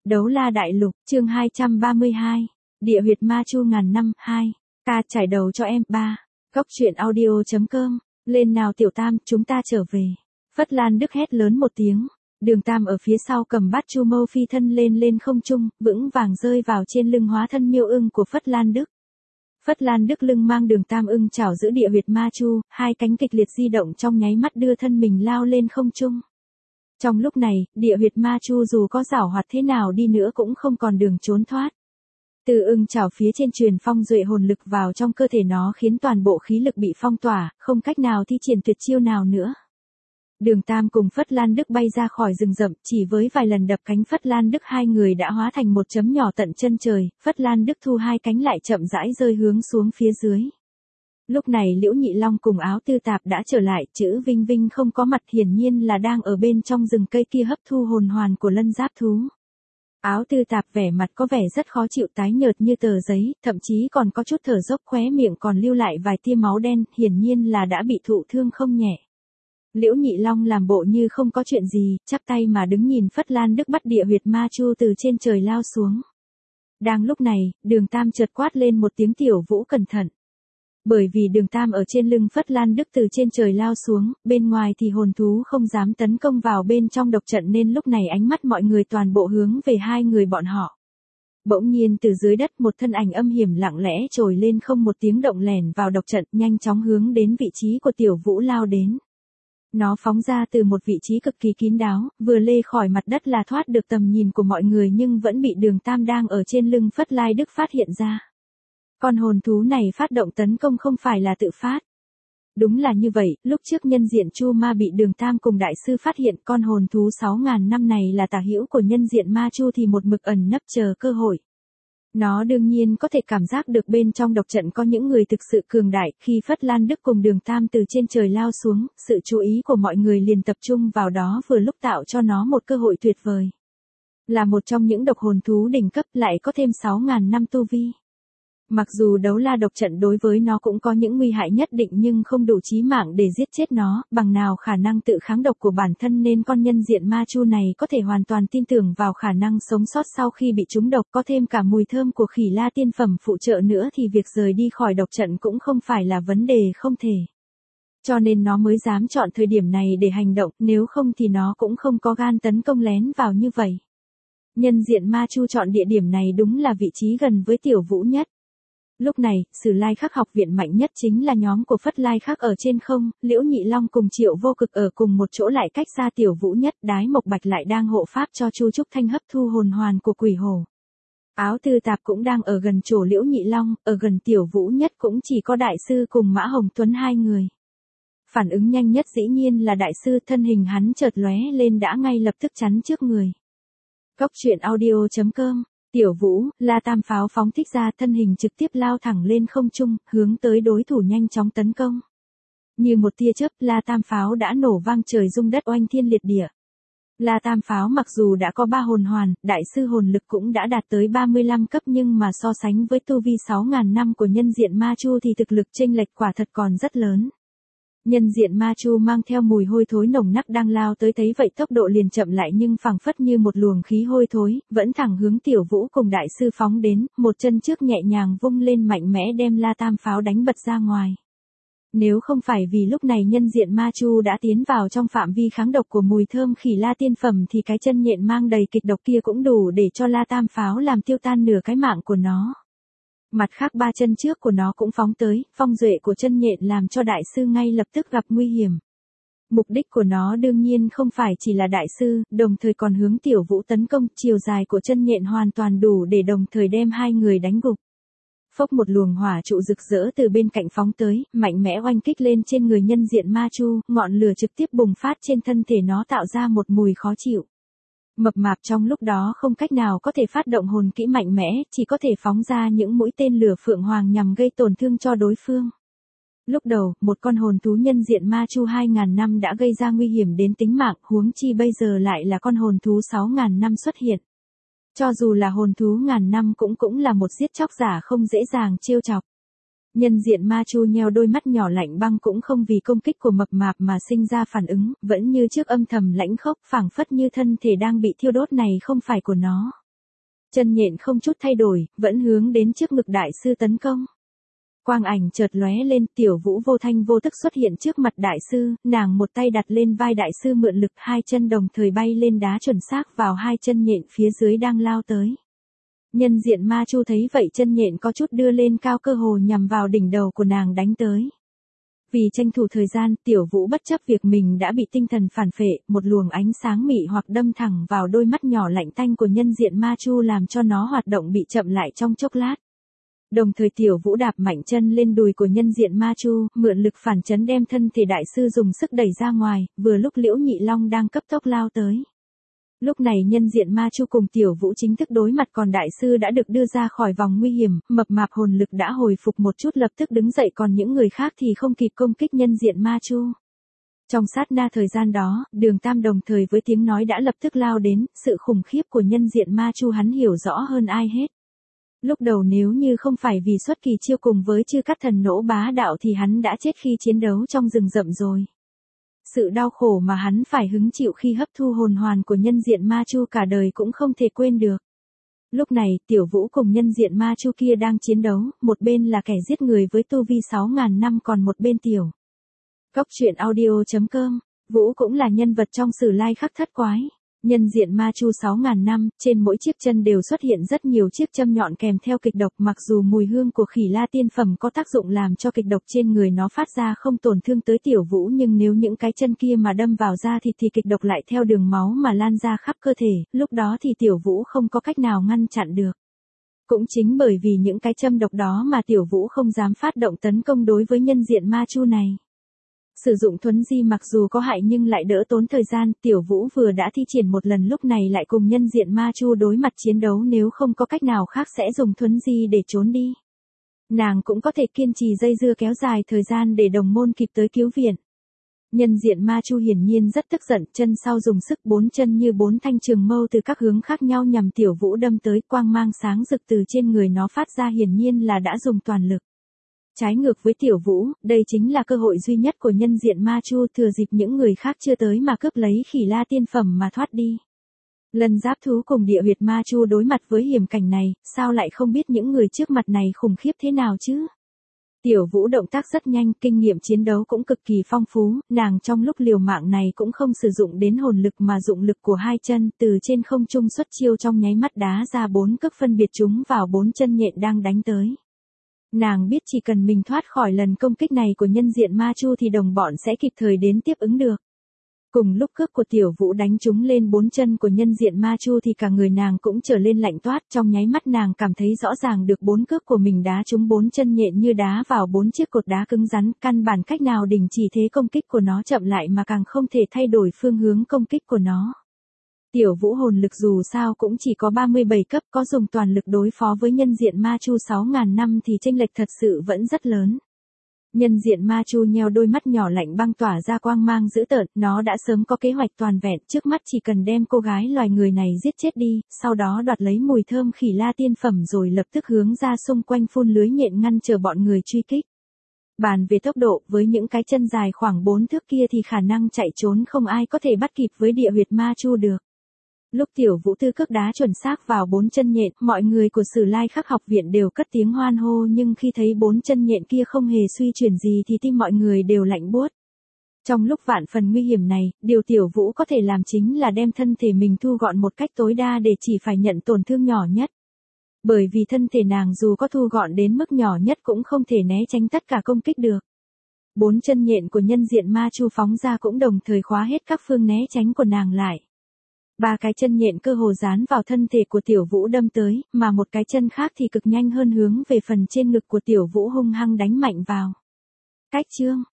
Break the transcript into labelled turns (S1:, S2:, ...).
S1: Đấu La Đại Lục, chương 232. Địa huyệt ma chu ngàn năm, 2. Ca trải đầu cho em, 3. Cốc truyện audio.com. Lên nào tiểu tam, chúng ta trở về. Phất Lan Đức hét lớn một tiếng. Đường Tam ở phía sau cầm bát chu mâu phi thân lên không trung, vững vàng rơi vào trên lưng hóa thân miêu ưng của Phất Lan Đức. Phất Lan Đức lưng mang Đường Tam ưng chảo giữ địa huyệt ma chu, hai cánh kịch liệt di động trong nháy mắt đưa thân mình lao lên không trung. Trong lúc này, địa huyệt ma chu dù có giảo hoạt thế nào đi nữa cũng không còn đường trốn thoát. Từ ưng chảo phía trên truyền phong duệ hồn lực vào trong cơ thể nó khiến toàn bộ khí lực bị phong tỏa, không cách nào thi triển tuyệt chiêu nào nữa. Đường Tam cùng Phất Lan Đức bay ra khỏi rừng rậm, chỉ với vài lần đập cánh Phất Lan Đức hai người đã hóa thành một chấm nhỏ tận chân trời, Phất Lan Đức thu hai cánh lại chậm rãi rơi hướng xuống phía dưới. Lúc này Liễu Nhị Long cùng Áo Tư Tạp đã trở lại, chữ Vinh Vinh không có mặt hiển nhiên là đang ở bên trong rừng cây kia hấp thu hồn hoàn của lân giáp thú. Áo Tư Tạp vẻ mặt có vẻ rất khó chịu, tái nhợt như tờ giấy, thậm chí còn có chút thở dốc, khóe miệng còn lưu lại vài tia máu đen, hiển nhiên là đã bị thụ thương không nhẹ. Liễu Nhị Long làm bộ như không có chuyện gì, chắp tay mà đứng nhìn Phất Lan Đức bắt địa huyệt ma chu từ trên trời lao xuống. Đang lúc này, Đường Tam chợt quát lên một tiếng, Tiểu Vũ cẩn thận. Bởi vì Đường Tam ở trên lưng Phất Lan Đức từ trên trời lao xuống, bên ngoài thì hồn thú không dám tấn công vào bên trong độc trận nên lúc này ánh mắt mọi người toàn bộ hướng về hai người bọn họ. Bỗng nhiên từ dưới đất một thân ảnh âm hiểm lặng lẽ trồi lên không một tiếng động lẻn vào độc trận, nhanh chóng hướng đến vị trí của Tiểu Vũ lao đến. Nó phóng ra từ một vị trí cực kỳ kín đáo, vừa lê khỏi mặt đất là thoát được tầm nhìn của mọi người nhưng vẫn bị Đường Tam đang ở trên lưng Phất Lai Đức phát hiện ra. Con hồn thú này phát động tấn công không phải là tự phát. Đúng là như vậy, lúc trước nhân diện Chu Ma bị Đường Tam cùng đại sư phát hiện con hồn thú 6.000 năm này là tả hữu của nhân diện ma Chu thì một mực ẩn nấp chờ cơ hội. Nó đương nhiên có thể cảm giác được bên trong độc trận có những người thực sự cường đại, khi Phất Lan Đức cùng Đường Tam từ trên trời lao xuống, sự chú ý của mọi người liền tập trung vào đó vừa lúc tạo cho nó một cơ hội tuyệt vời. Là một trong những độc hồn thú đỉnh cấp lại có thêm 6.000 năm tu vi. Mặc dù đấu la độc trận đối với nó cũng có những nguy hại nhất định nhưng không đủ chí mạng để giết chết nó, bằng nào khả năng tự kháng độc của bản thân nên con nhân diện ma chu này có thể hoàn toàn tin tưởng vào khả năng sống sót sau khi bị trúng độc, có thêm cả mùi thơm của khỉ la tiên phẩm phụ trợ nữa thì việc rời đi khỏi độc trận cũng không phải là vấn đề không thể. Cho nên nó mới dám chọn thời điểm này để hành động, nếu không thì nó cũng không có gan tấn công lén vào như vậy. Nhân diện ma chu chọn địa điểm này đúng là vị trí gần với Tiểu Vũ nhất. Lúc này, Sử Lai Khắc học viện mạnh nhất chính là nhóm của Phất Lai Khắc ở trên không, Liễu Nhị Long cùng Triệu Vô Cực ở cùng một chỗ lại cách xa Tiểu Vũ nhất, Đái Mộc Bạch lại đang hộ pháp cho Chu Trúc Thanh hấp thu hồn hoàn của quỷ hổ. Áo Tư Tạp cũng đang ở gần chỗ Liễu Nhị Long, ở gần Tiểu Vũ nhất cũng chỉ có đại sư cùng Mã Hồng Tuấn hai người. Phản ứng nhanh nhất dĩ nhiên là đại sư, thân hình hắn chợt lóe lên đã ngay lập tức chắn trước người. Cốc truyện audio.com. Tiểu Vũ, La Tam pháo phóng thích ra, thân hình trực tiếp lao thẳng lên không trung, hướng tới đối thủ nhanh chóng tấn công. Như một tia chớp, La Tam pháo đã nổ vang trời rung đất, oanh thiên liệt địa. La Tam pháo mặc dù đã có 3 hồn hoàn, đại sư hồn lực cũng đã đạt tới 35 cấp nhưng mà so sánh với tu vi 6.000 năm của nhân diện ma chu thì thực lực chênh lệch quả thật còn rất lớn. Nhân diện ma chu mang theo mùi hôi thối nồng nặc đang lao tới, thấy vậy tốc độ liền chậm lại nhưng phảng phất như một luồng khí hôi thối, vẫn thẳng hướng Tiểu Vũ cùng đại sư phóng đến, một chân trước nhẹ nhàng vung lên mạnh mẽ đem La Tam pháo đánh bật ra ngoài. Nếu không phải vì lúc này nhân diện ma chu đã tiến vào trong phạm vi kháng độc của mùi thơm khỉ la tiên phẩm thì cái chân nhện mang đầy kịch độc kia cũng đủ để cho La Tam pháo làm tiêu tan nửa cái mạng của nó. Mặt khác 3 chân trước của nó cũng phóng tới, phong duệ của chân nhện làm cho đại sư ngay lập tức gặp nguy hiểm. Mục đích của nó đương nhiên không phải chỉ là đại sư, đồng thời còn hướng Tiểu Vũ tấn công, chiều dài của chân nhện hoàn toàn đủ để đồng thời đem hai người đánh gục. Phốc, một luồng hỏa trụ rực rỡ từ bên cạnh phóng tới, mạnh mẽ oanh kích lên trên người nhân diện ma chu, ngọn lửa trực tiếp bùng phát trên thân thể nó tạo ra một mùi khó chịu. Mập mạp trong lúc đó không cách nào có thể phát động hồn kỹ mạnh mẽ, chỉ có thể phóng ra những mũi tên lửa phượng hoàng nhằm gây tổn thương cho đối phương. Lúc đầu, một con hồn thú nhân diện ma chu 2.000 năm đã gây ra nguy hiểm đến tính mạng, huống chi bây giờ lại là con hồn thú 6.000 năm xuất hiện. Cho dù là hồn thú ngàn năm cũng là một giết chóc giả không dễ dàng trêu chọc. Nhân diện ma chu nheo đôi mắt nhỏ lạnh băng cũng không vì công kích của mập mạp mà sinh ra phản ứng, vẫn như trước âm thầm lãnh khốc, phảng phất như thân thể đang bị thiêu đốt này không phải của nó. Chân nhện không chút thay đổi, vẫn hướng đến trước ngực đại sư tấn công. Quang ảnh chợt lóe lên, Tiểu Vũ vô thanh vô tức xuất hiện trước mặt đại sư, nàng một tay đặt lên vai đại sư mượn lực, hai chân đồng thời bay lên đá chuẩn xác vào hai chân nhện phía dưới đang lao tới. Nhân diện ma chu thấy vậy chân nhện có chút đưa lên cao cơ hồ nhằm vào đỉnh đầu của nàng đánh tới. Vì tranh thủ thời gian, Tiểu Vũ bất chấp việc mình đã bị tinh thần phản phệ, một luồng ánh sáng mị hoặc đâm thẳng vào đôi mắt nhỏ lạnh tanh của nhân diện ma chu làm cho nó hoạt động bị chậm lại trong chốc lát. Đồng thời Tiểu Vũ đạp mạnh chân lên đùi của nhân diện ma chu, mượn lực phản chấn đem thân thể đại sư dùng sức đẩy ra ngoài, vừa lúc Liễu Nhị Long đang cấp tốc lao tới. Lúc này nhân diện ma chu cùng Tiểu Vũ chính thức đối mặt, còn đại sư đã được đưa ra khỏi vòng nguy hiểm, mập mạp hồn lực đã hồi phục một chút lập tức đứng dậy, còn những người khác thì không kịp công kích nhân diện ma chu. Trong sát na thời gian đó, Đường Tam đồng thời với tiếng nói đã lập tức lao đến, sự khủng khiếp của nhân diện ma chu hắn hiểu rõ hơn ai hết. Lúc đầu nếu như không phải vì xuất kỳ chiêu cùng với chư cát thần nỗ bá đạo thì hắn đã chết khi chiến đấu trong rừng rậm rồi. Sự đau khổ mà hắn phải hứng chịu khi hấp thu hồn hoàn của nhân diện ma chu cả đời cũng không thể quên được. Lúc này, Tiểu Vũ cùng nhân diện ma chu kia đang chiến đấu, một bên là kẻ giết người với tu vi 6.000 năm còn một bên Tiểu. Cốc truyện audio.com, Vũ cũng là nhân vật trong sử lai khắc thất quái. Nhân diện ma chu 6.000 năm, trên mỗi chiếc chân đều xuất hiện rất nhiều chiếc châm nhọn kèm theo kịch độc, mặc dù mùi hương của khỉ la tiên phẩm có tác dụng làm cho kịch độc trên người nó phát ra không tổn thương tới Tiểu Vũ, nhưng nếu những cái chân kia mà đâm vào da thịt thì kịch độc lại theo đường máu mà lan ra khắp cơ thể, lúc đó thì Tiểu Vũ không có cách nào ngăn chặn được. Cũng chính bởi vì những cái châm độc đó mà Tiểu Vũ không dám phát động tấn công đối với nhân diện ma chu này. Sử dụng thuấn di mặc dù có hại nhưng lại đỡ tốn thời gian, Tiểu Vũ vừa đã thi triển một lần lúc này lại cùng nhân diện ma chu đối mặt chiến đấu, nếu không có cách nào khác sẽ dùng thuấn di để trốn đi. Nàng cũng có thể kiên trì dây dưa kéo dài thời gian để đồng môn kịp tới cứu viện. Nhân diện ma chu hiển nhiên rất tức giận, chân sau dùng sức, bốn chân như bốn thanh trường mâu từ các hướng khác nhau nhằm Tiểu Vũ đâm tới, quang mang sáng rực từ trên người nó phát ra hiển nhiên là đã dùng toàn lực. Trái ngược với Tiểu Vũ, đây chính là cơ hội duy nhất của nhân diện ma chu, thừa dịp những người khác chưa tới mà cướp lấy khỉ la tiên phẩm mà thoát đi. Lân Giáp Thú cùng Địa huyệt ma chu đối mặt với hiểm cảnh này, sao lại không biết những người trước mặt này khủng khiếp thế nào chứ? Tiểu Vũ động tác rất nhanh, kinh nghiệm chiến đấu cũng cực kỳ phong phú, nàng trong lúc liều mạng này cũng không sử dụng đến hồn lực mà dụng lực của hai chân, từ trên không trung xuất chiêu trong nháy mắt đá ra 4 cước phân biệt chúng vào 4 chân nhện đang đánh tới. Nàng biết chỉ cần mình thoát khỏi lần công kích này của nhân diện ma chu thì đồng bọn sẽ kịp thời đến tiếp ứng được. Cùng lúc cước của Tiểu Vũ đánh trúng lên 4 chân của nhân diện ma chu thì cả người nàng cũng trở lên lạnh toát, trong nháy mắt nàng cảm thấy rõ ràng được 4 cước của mình đá trúng 4 chân nhện như đá vào 4 chiếc cột đá cứng rắn, căn bản cách nào đình chỉ thế công kích của nó chậm lại mà càng không thể thay đổi phương hướng công kích của nó. Tiểu Vũ hồn lực dù sao cũng chỉ có 37 cấp, có dùng toàn lực đối phó với nhân diện ma chu 6.000 năm thì chênh lệch thật sự vẫn rất lớn. Nhân diện ma chu nheo đôi mắt nhỏ lạnh băng tỏa ra quang mang dữ tợn, nó đã sớm có kế hoạch toàn vẹn, trước mắt chỉ cần đem cô gái loài người này giết chết đi, sau đó đoạt lấy mùi thơm khỉ la tiên phẩm rồi lập tức hướng ra xung quanh phun lưới nhện ngăn chờ bọn người truy kích. Bàn về tốc độ, với những cái chân dài khoảng 4 thước kia thì khả năng chạy trốn không ai có thể bắt kịp với Địa huyệt ma chu được. Lúc Tiểu Vũ tư cước đá chuẩn xác vào 4 chân nhện, mọi người của Sử Lai Khắc học viện đều cất tiếng hoan hô, nhưng khi thấy 4 chân nhện kia không hề suy chuyển gì thì tim mọi người đều lạnh buốt. Trong lúc vạn phần nguy hiểm này, điều Tiểu Vũ có thể làm chính là đem thân thể mình thu gọn một cách tối đa để chỉ phải nhận tổn thương nhỏ nhất. Bởi vì thân thể nàng dù có thu gọn đến mức nhỏ nhất cũng không thể né tránh tất cả công kích được. 4 chân nhện của nhân diện ma chu phóng ra cũng đồng thời khóa hết các phương né tránh của nàng lại. 3 cái chân nhện cơ hồ dán vào thân thể của Tiểu Vũ đâm tới, mà một cái chân khác thì cực nhanh hơn hướng về phần trên ngực của Tiểu Vũ hung hăng đánh mạnh vào. Cách chương